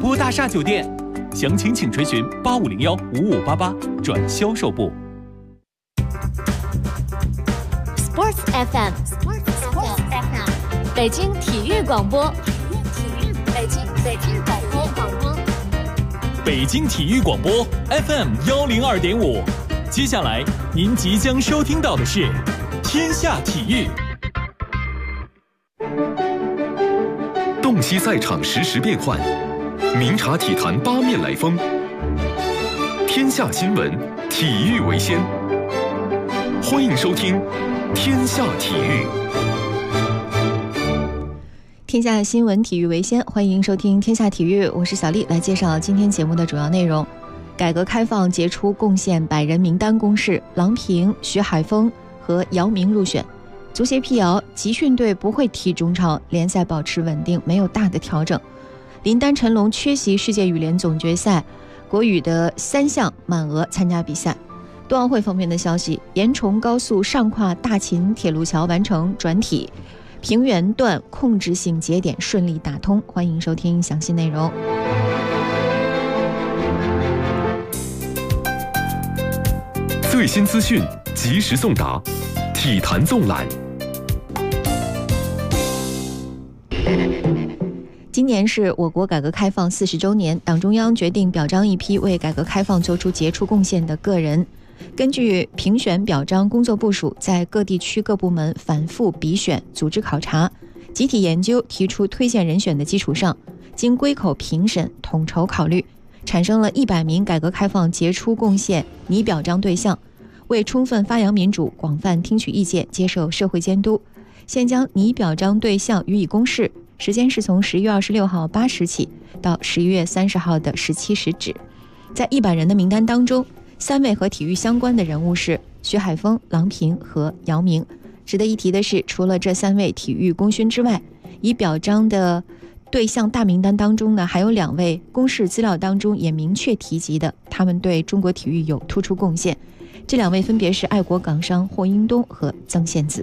国大厦酒店，详情请垂询85015588转销售部。 Sports FM， 北京体育广播，北京体育广播 FM102.5。接下来您即将收听到的是《天下体育》。 洞悉赛场实时变幻，明察体坛八面来风。天下新闻，体育为先。欢迎收听《天下体育》。 天下新闻，体育为先，欢迎收听《天下体育》，我是小丽，来介绍今天节目的主要内容。改革开放杰出贡献100人名单公示，郎平、徐海峰和姚明入选。足协辟谣，集训队不会踢中超，联赛保持稳定，没有大的调整。林丹、陈龙缺席世界羽联总决赛，国羽的3项满额参加比赛。冬奥会方面的消息，延崇高速上跨大秦铁路桥完成转体，平原段控制性节点顺利打通。欢迎收听详细内容。 最新资讯，及时送达，体坛纵览。 今年是我国改革开放40周年，党中央决定表彰一批为改革开放做出杰出贡献的个人。根据评选表彰工作部署，在各地区各部门反复比选、组织考察、集体研究，提出推荐人选的基础上，经归口评审、统筹考虑，产生了100名改革开放杰出贡献拟表彰对象。为充分发扬民主，广泛听取意见，接受社会监督，现将拟表彰对象予以公示，时间是从11月26号8时起到11月30号的17时止。在100人的名单当中，3位和体育相关的人物是徐海峰、郎平和姚明。值得一提的是，除了这3位体育功勋之外，已表彰的对象大名单当中呢，还有2位公示资料当中也明确提及的，他们对中国体育有突出贡献。这2位分别是爱国港商霍英东和曾宪梓。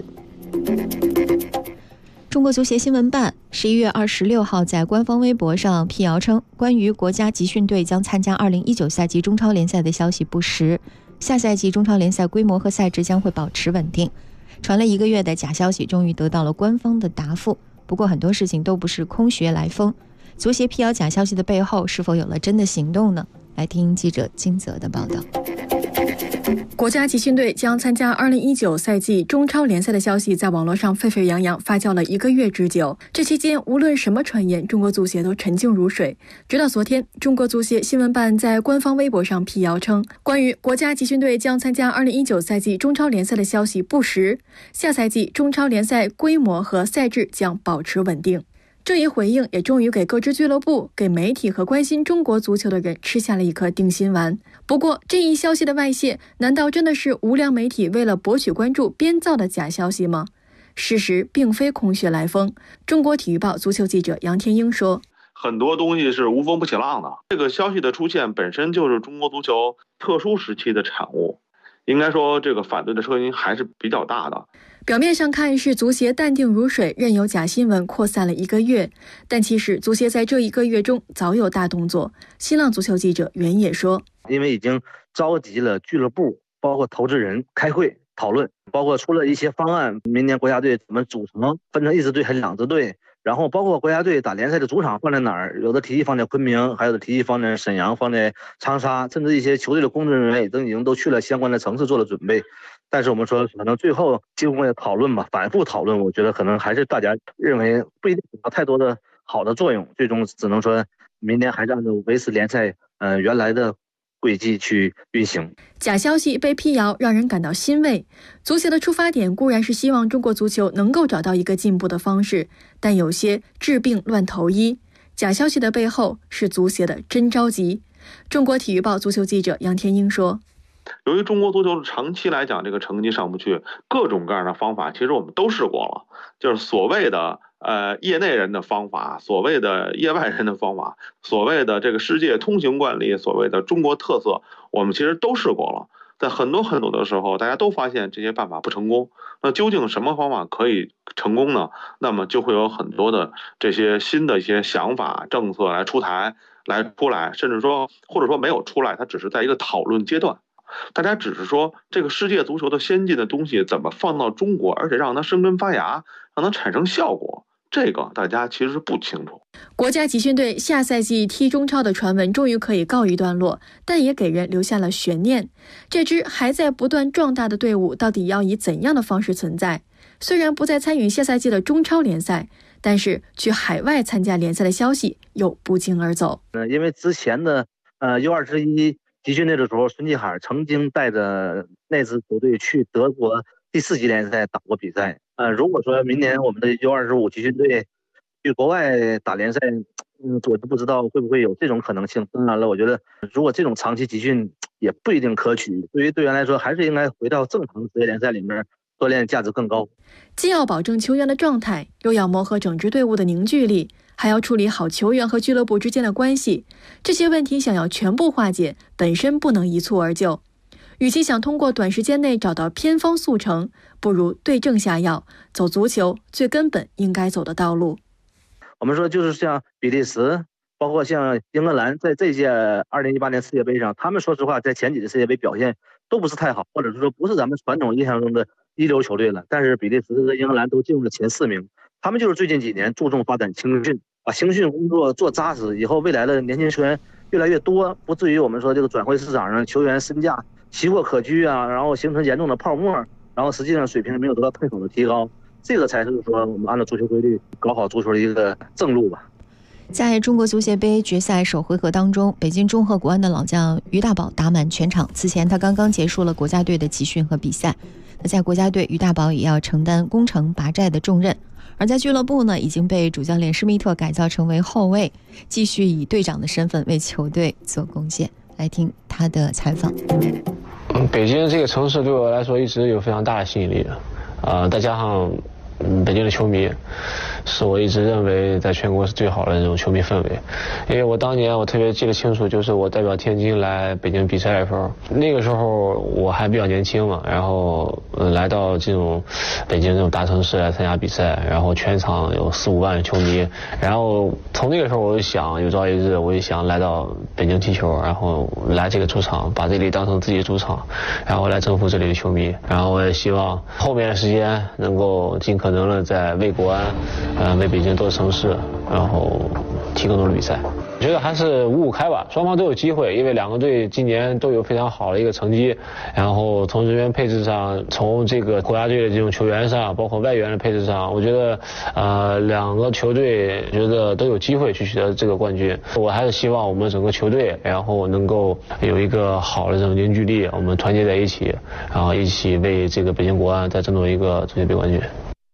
中国足协新闻办11月26号在官方微博上辟谣称，关于国家集训队将参加2019赛季中超联赛的消息不实，下赛季中超联赛规模和赛制将会保持稳定。传了1个月的假消息终于得到了官方的答复，不过很多事情都不是空穴来风，足协辟谣假消息的背后是否有了真的行动呢？来听记者金泽的报道。 国家集训队将参加2019赛季中超联赛的消息在网络上沸沸扬扬，发酵了1个月之久。这期间无论什么传言，中国足协都沉静如水。直到昨天，中国足协新闻办在官方微博上辟谣称，关于国家集训队将参加2019赛季中超联赛的消息不实，下赛季中超联赛规模和赛制将保持稳定。这一回应也终于给各支俱乐部、给媒体和关心中国足球的人吃下了一颗定心丸。不过，这一消息的外泄，难道真的是无良媒体为了博取关注编造的假消息吗？事实并非空穴来风。中国体育报足球记者杨天英说：“ 很多东西是无风不起浪的。这个消息的出现本身就是中国足球特殊时期的产物，应该说这个反对的声音还是比较大的。” 表面上看是足协淡定如水，任由假新闻扩散了1个月，但其实足协在这1个月中早有大动作。新浪足球记者袁野说：“ 因为已经召集了俱乐部，包括投资人开会讨论，包括出了一些方案，明年国家队怎么组成，分成1支队还是2支队，然后包括国家队打联赛的主场放在哪儿，有的提议放在昆明，还有的提议放在沈阳，放在长沙，甚至一些球队的工作人员已经都去了相关的城市做了准备。但是我们说，可能最后经过讨论吧，反复讨论，我觉得可能还是大家认为不一定有太多的好的作用，最终只能说明年还是按照维持联赛原来的轨迹去运行。” 假消息被辟谣，让人感到欣慰。足协的出发点固然是希望中国足球能够找到一个进步的方式，但有些治病乱投医。假消息的背后是足协的真着急。中国体育报足球记者杨天英说：“ 由于中国足球长期来讲这个成绩上不去，各种各样的方法其实我们都试过了，就是所谓的业内人的方法，所谓的业外人的方法，所谓的这个世界通行惯例，所谓的中国特色，我们其实都试过了。在很多的时候，大家都发现这些办法不成功。那究竟什么方法可以成功呢？那么就会有很多的这些新的一些想法、政策来出台， 来出来，甚至说或者说没有出来，它只是在一个讨论阶段。大家只是说这个世界足球的先进的东西怎么放到中国，而且让它生根发芽，让它产生效果，这个大家其实是不清楚。 国家集训队下赛季踢中超的传闻终于可以告一段落，但也给人留下了悬念。这支还在不断壮大的队伍到底要以怎样的方式存在？虽然不再参与下赛季的中超联赛，但是去海外参加联赛的消息又不胫而走。 因为之前的U21集训队的时候，孙继海曾经带着那支球队去德国第4级联赛打过比赛。如果说明年我们的U25集训队去国外打联赛，我就不知道会不会有这种可能性。当然了，我觉得如果这种长期集训也不一定可取，对于队员来说，还是应该回到正常职业联赛里面锻炼，价值更高。 既要保证球员的状态，又要磨合整支队伍的凝聚力，还要处理好球员和俱乐部之间的关系，这些问题想要全部化解，本身不能一蹴而就。与其想通过短时间内找到偏方速成，不如对症下药，走足球最根本应该走的道路。 我们说就是像比利时，包括像英格兰，在这届2018年世界杯上，他们说实话在前几届世界杯表现都不是太好，或者是说不是咱们传统印象中的一流球队了。但是比利时和英格兰都进入了前4名，他们就是最近几年注重发展青训，把青训工作做扎实，以后未来的年轻球员越来越多，不至于我们说这个转会市场上球员身价奇货可居啊，然后形成严重的泡沫，然后实际上水平没有得到太好的提高，这个才是说我们按照足球规律搞好足球的一个正路吧。 在中国足协杯决赛首回合当中，北京中赫国安的老将于大宝打满全场。此前他刚刚结束了国家队的集训和比赛。那在国家队，于大宝也要承担攻城拔寨的重任。而在俱乐部呢，已经被主教练施密特改造成为后卫，继续以队长的身份为球队做贡献。来听他的采访。 北京这个城市对我来说一直有非常大的吸引力的，再加上北京的球迷是我一直认为在全国是最好的这种球迷氛围。因为我当年我特别记得清楚，就是我代表天津来北京比赛的时候，那个时候我还比较年轻嘛，然后来到这种北京这种大城市来参加比赛，然后全场有4-5万球迷，然后从那个时候我就想有朝一日我就想来到北京踢球，然后来这个主场，把这里当成自己的主场，然后来征服这里的球迷。然后我也希望后面的时间能够尽可能的在为国安为北京多城市然后踢更多的比赛。我觉得还是5-5开吧，双方都有机会，因为2个队今年都有非常好的一个成绩，然后从人员配置上，从这个国家队的这种球员上，包括外援的配置上，我觉得2个球队觉得都有机会去取得这个冠军。我还是希望我们整个球队然后能够有一个好的这种凝聚力，我们团结在一起，然后一起为这个北京国安再争夺一个足协杯冠军。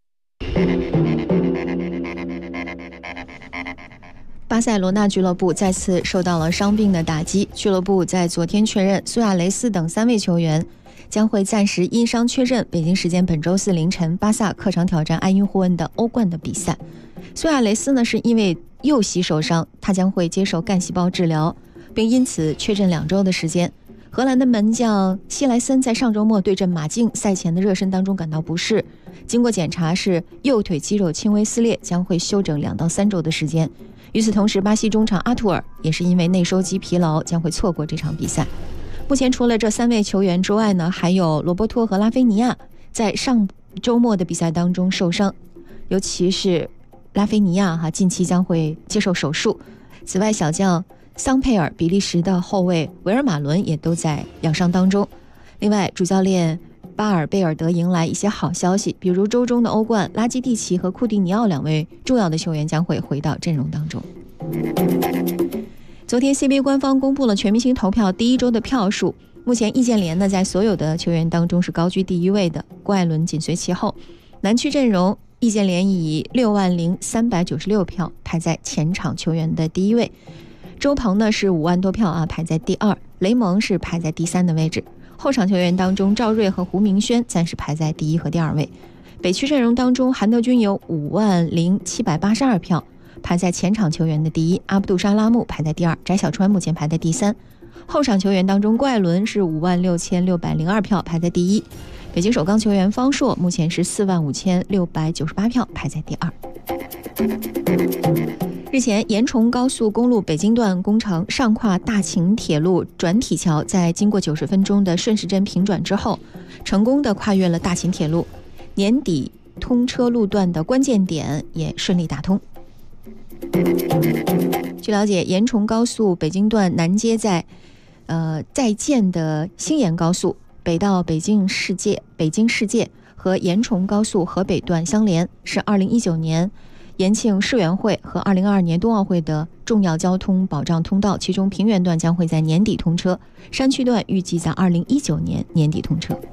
巴塞罗那俱乐部再次受到了伤病的打击，俱乐部在昨天确认苏亚雷斯等3位球员将会暂时因伤缺阵北京时间本周4凌晨巴萨客场挑战埃因霍恩的欧冠的比赛。苏亚雷斯呢是因为右膝受伤，他将会接受干细胞治疗，并因此缺阵2周的时间。荷兰的门将希莱森在上周末对阵马竞赛前的热身当中感到不适，经过检查是右腿肌肉轻微撕裂，将会休整2到3周的时间。与此同时，巴西中场阿图尔也是因为内收肌疲劳，将会错过这场比赛。目前除了这3位球员之外呢，还有罗伯托和拉菲尼亚在上周末的比赛当中受伤，尤其是拉菲尼亚近期将会接受手术。此外，小将桑佩尔、比利时的后卫维尔马伦也都在养伤当中。另外，主教练巴尔贝尔德迎来一些好消息，比如周中的欧冠，拉基蒂奇和库蒂尼奥2位重要的球员将会回到阵容当中。昨天 CBA 官方公布了全明星投票第1周的票数，目前易建联呢在所有的球员当中是高居第1位的，郭艾伦紧随其后。南区阵容，易建联以60396票排在前场球员的第1位，周鹏呢是5万多票排在第2，雷蒙是排在第3的位置。后场球员当中，赵睿和胡明轩暂时排在第1和第2位。北区阵容当中，韩德君有50782票排在前场球员的第1，阿卜杜沙拉木排在第2，翟小川目前排在第3。后场球员当中，郭艾伦是56602票排在第1，北京首钢球员方硕目前是45698票排在第2。 日前，延崇高速公路北京段工程上跨大秦铁路转体桥在经过90分钟的顺时针平转之后，成功的跨越了大秦铁路，年底通车路段的关键点也顺利打通。据了解，延崇高速北京段南接在建的新延高速北到北京世界和延崇高速河北段相连，是2019年延庆世园会和2022年冬奥会的重要交通保障通道，其中平原段将会在年底通车，山区段预计在2019年年底通车。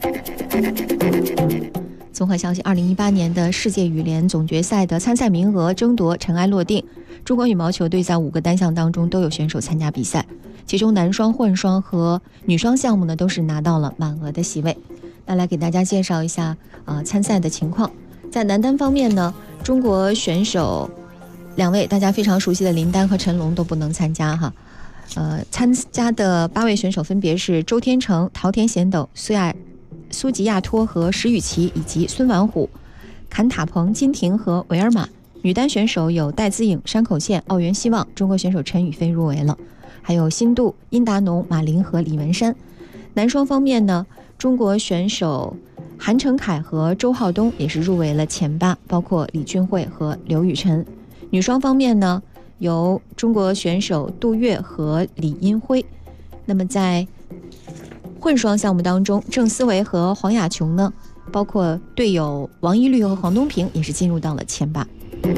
综合消息，2018年的世界羽联总决赛的参赛名额争夺尘埃落定，中国羽毛球队在5个单项当中都有选手参加比赛，其中男双、混双和女双项目呢都是拿到了满额的席位。那来给大家介绍一下参赛的情况。在男单方面呢，中国选手2位大家非常熟悉的林丹和陈龙都不能参加哈。参加的8位选手分别是周天成、桃田贤斗、苏吉亚托和石宇奇，以及孙婉虎、坎塔彭、金廷和维尔玛。女单选手有戴资颖、山口茜、奥原希望，中国选手陈雨菲入围了，还有辛度、殷达农、马琳和李文山。男双方面呢，中国选手韩成凯和周浩东也是入围了前8，包括李俊慧和刘雨辰。女双方面呢，由中国选手杜月和李英辉。那么在混双项目当中，郑思维和黄雅琼呢，包括队友王一律和黄东萍也是进入到了前8。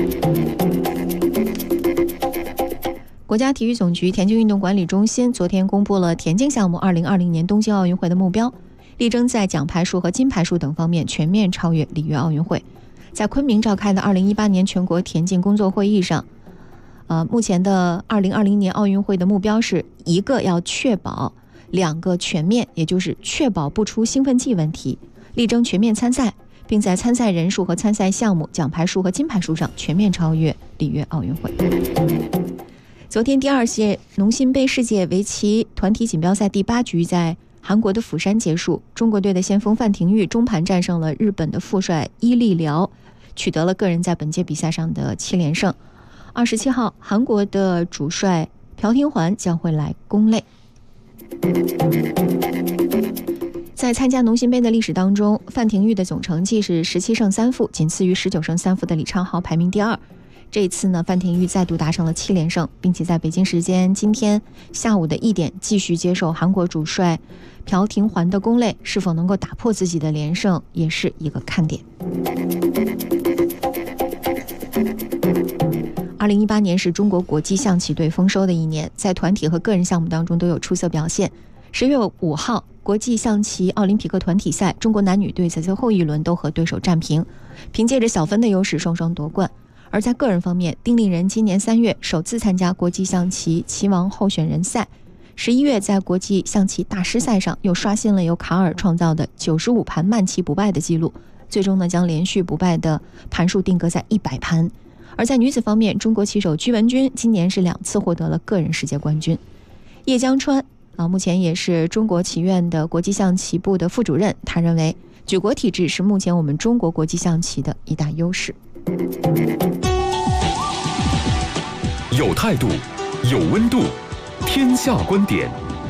国家体育总局田径运动管理中心昨天公布了田径项目2020年东京奥运会的目标，力争在奖牌数和金牌数等方面全面超越里约奥运会。在昆明召开的2018年全国田径工作会议上，目前的2020年奥运会的目标是1个要确保，2个全面，也就是确保不出兴奋剂问题，力争全面参赛，并在参赛人数和参赛项目、奖牌数和金牌数上全面超越里约奥运会。昨天第2届农心杯世界围棋团体锦标赛第8局在韩国的釜山结束，中国队的先锋范廷钰中盘战胜了日本的副帅伊利辽，取得了个人在本届比赛上的7连胜。27号，韩国的主帅朴廷桓将会来攻擂。在参加农心杯的历史当中，范廷钰的总成绩是17胜3负，仅次于19胜3负的李昌镐，排名第2。这一次呢，范廷钰再度达成了7连胜，并且在北京时间今天下午的1点继续接受韩国主帅朴廷桓的攻擂，是否能够打破自己的连胜也是一个看点。2018年是中国国际象棋队丰收的一年，在团体和个人项目当中都有出色表现。10月5号，国际象棋奥林匹克团体赛，中国男女队在最后一轮都和对手战平，凭借着小分的优势双双夺冠。而在个人方面，丁立人今年3月首次参加国际象棋棋王候选人赛，11月在国际象棋大师赛上又刷新了由卡尔创造的95盘慢棋不败的记录，最终呢将连续不败的盘数定格在100盘。而在女子方面，中国棋手居文君今年是2次获得了个人世界冠军。叶江川目前也是中国棋院的国际象棋部的副主任，他认为举国体制是目前我们中国国际象棋的一大优势。 有态度，有温度，天下观点。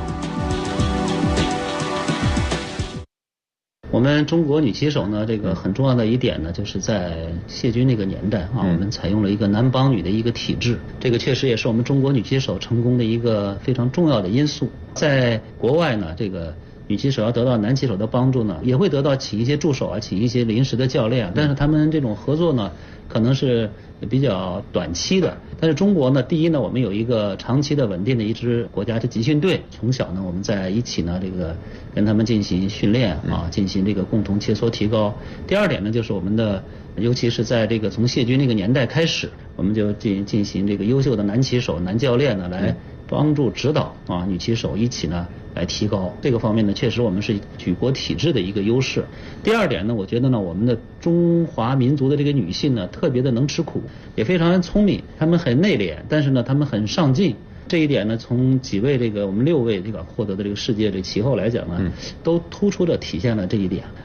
我们中国女棋手呢，这个很重要的一点呢，就是在谢军那个年代我们采用了一个男帮女的一个体制，这个确实也是我们中国女棋手成功的一个非常重要的因素。在国外呢，这个女棋手要得到男棋手的帮助呢，也会得到请一些助手请一些临时的教练，但是他们这种合作呢，可能是比较短期的。但是中国呢，第一呢，我们有一个长期的稳定的一支国家的集训队，从小呢我们在一起呢，这个跟他们进行训练进行这个共同切磋提高。第二点呢，就是我们的，尤其是在这个从谢军那个年代开始，我们就进行这个优秀的男棋手、男教练呢来帮助指导女棋手一起呢来提高。这个方面呢，确实我们是举国体制的一个优势。第二点呢，我觉得呢，我们的中华民族的这个女性呢，特别的能吃苦，也非常聪明，她们很内敛，但是呢，她们很上进。这一点呢，从几位我们6位获得的这个世界这棋后来讲呢，都突出的体现了这一点。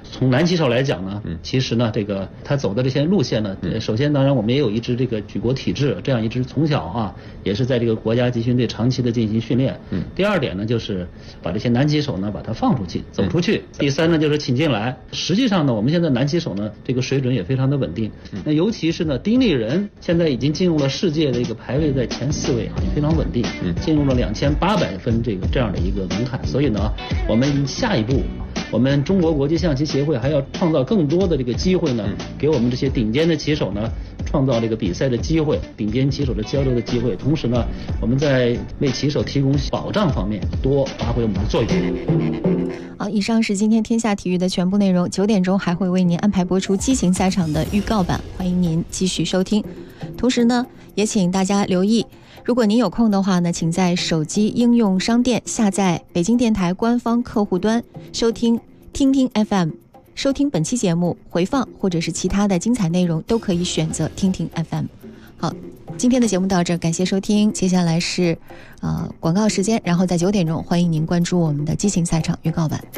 从男棋手来讲呢，其实呢，这个他走的这些路线呢，首先当然我们也有一支这个举国体制，这样一支从小啊也是在这个国家集训队长期的进行训练。第二点呢，就是把这些男棋手呢把他放出去，走出去。第三呢，就是请进来。实际上呢，我们现在男棋手呢这个水准也非常的稳定。那尤其是呢，丁立人现在已经进入了世界的一个排位在前4位啊，非常稳定，进入了2800分这样的一个门槛。所以呢，我们下一步，我们中国国际象棋协会还要创造更多的这个机会呢，给我们这些顶尖的棋手呢，创造这个比赛的机会，顶尖棋手的交流的机会。同时呢，我们在为棋手提供保障方面多发挥我们的作用。 好，以上是今天天下体育的全部内容。9点钟还会为您安排播出激情赛场的预告版，欢迎您继续收听。同时呢，也请大家留意，如果您有空的话呢，请在手机应用商店下载北京电台官方客户端，收听听听 FM， 收听本期节目回放或者是其他的精彩内容，都可以选择听听 FM。 好，今天的节目到这儿，感谢收听。接下来是广告时间，然后在9点钟欢迎您关注我们的激情赛场预告版。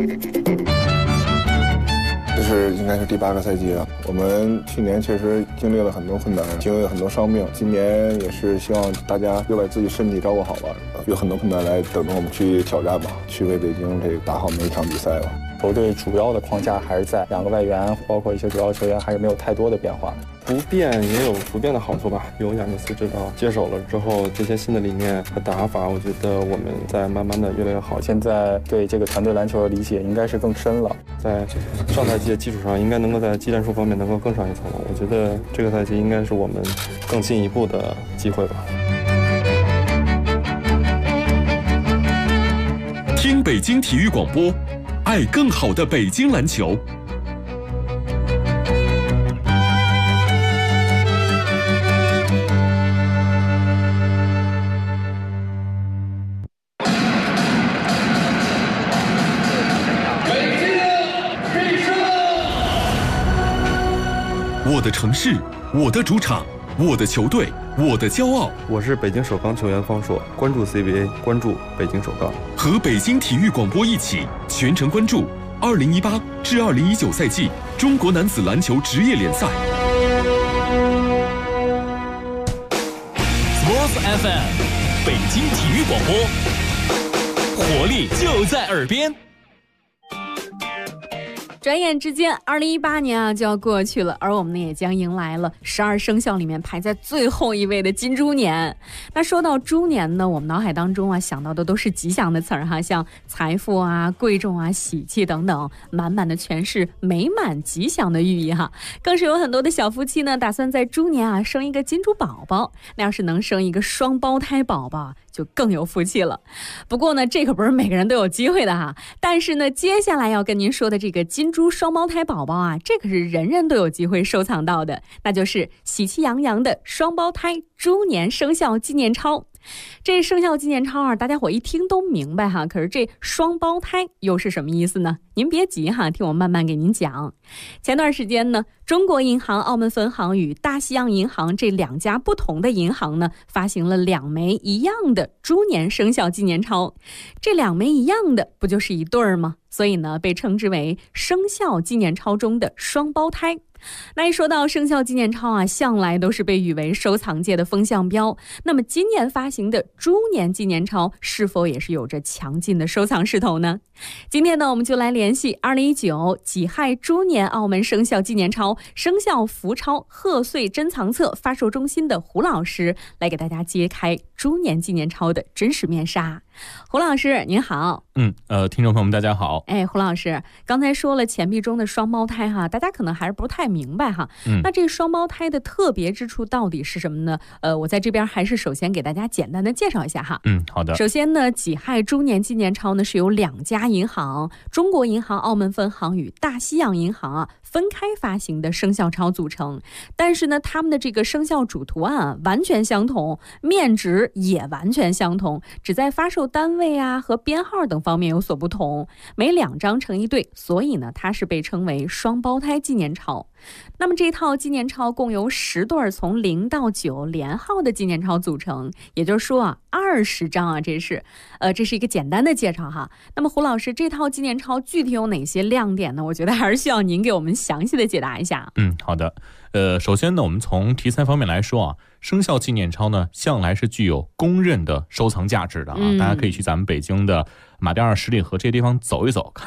这是应该是第8个赛季了。我们去年确实经历了很多困难，经历了很多伤病。今年也是希望大家又把自己身体照顾好了，有很多困难来等着我们去挑战吧，去为北京这个打好每一场比赛吧。 球队主要的框架还是在2个外援，包括一些主要球员，还是没有太多的变化。 不变也有不变的好处吧。有亚尼斯指导接手了之后，这些新的理念和打法，我觉得我们在慢慢的越来越好。 现在对这个团队篮球的理解应该是更深了， 在上赛季的基础上，应该能够在技战术方面能够更上一层楼。我觉得这个赛季应该是我们更进一步的机会吧。 听北京体育广播，爱更好的北京篮球。我的城市，我的主场，我的球队，我的骄傲。 我是北京首钢球员方硕，关注 CBA， 关注北京首钢。 和北京体育广播一起全程关注2018至2019赛季中国男子篮球职业联赛。 Sports FM， 北京体育广播，活力就在耳边。 转眼之间2018年啊就要过去了，而我们呢也将迎来了12生肖里面排在最后一位的金猪年。那说到猪年呢，我们脑海当中啊想到的都是吉祥的词儿哈，像财富啊、贵重啊、喜气等等，满满的全是美满吉祥的寓意哈。更是有很多的小夫妻呢打算在猪年啊生一个金猪宝宝，那要是能生一个双胞胎宝宝就更有福气了。不过呢，这可不是每个人都有机会的哈。但是呢，接下来要跟您说的这个金猪双胞胎宝宝啊，这可是人人都有机会收藏到的，那就是喜气洋洋的双胞胎猪年生肖纪念钞。这生肖纪念钞啊，大家伙一听都明白哈，可是这双胞胎又是什么意思呢？您别急哈，听我慢慢给您讲。前段时间呢，中国银行澳门分行与大西洋银行这2家不同的银行呢，发行了2枚一样的猪年生肖纪念钞。这2枚一样的，不就是一对儿吗？所以呢，被称之为生肖纪念钞中的双胞胎。那一说到生肖纪念钞啊，向来都是被誉为收藏界的风向标。那么今年发行的猪年纪念钞是否也是有着强劲的收藏势头呢？今天呢，我们就来联系2019己亥猪年澳门生肖纪念钞生肖福钞贺岁珍藏册发售中心的胡老师，来给大家揭开猪年纪念钞的真实面纱。胡老师您好。 听众朋友们大家好。 胡老师刚才说了钱币中的双胞胎哈，大家可能还是不太明白哈。那这双胞胎的特别之处到底是什么呢？我在这边还是首先给大家简单的介绍一下哈。 好的。 首先呢，己亥猪年纪念钞呢是由2家银行，中国银行澳门分行与大西洋银行啊分开发行的生肖钞组成，但是呢，他们的这个生肖主图案啊完全相同，面值也完全相同，只在发售单位啊和编号等方面有所不同，每2张成一对，所以呢，它是被称为双胞胎纪念钞。 那么这套纪念钞共由10对从0到9连号的纪念钞组成，也就是说啊，20张啊，这是一个简单的介绍哈。那么胡老师，这套纪念钞具体有哪些亮点呢？我觉得还是需要您给我们详细的解答一下。 好的。首先呢，我们从题材方面来说啊，生肖纪念钞呢，向来是具有公认的收藏价值的啊。大家可以去咱们北京的马甸二十里河这些地方走一走，看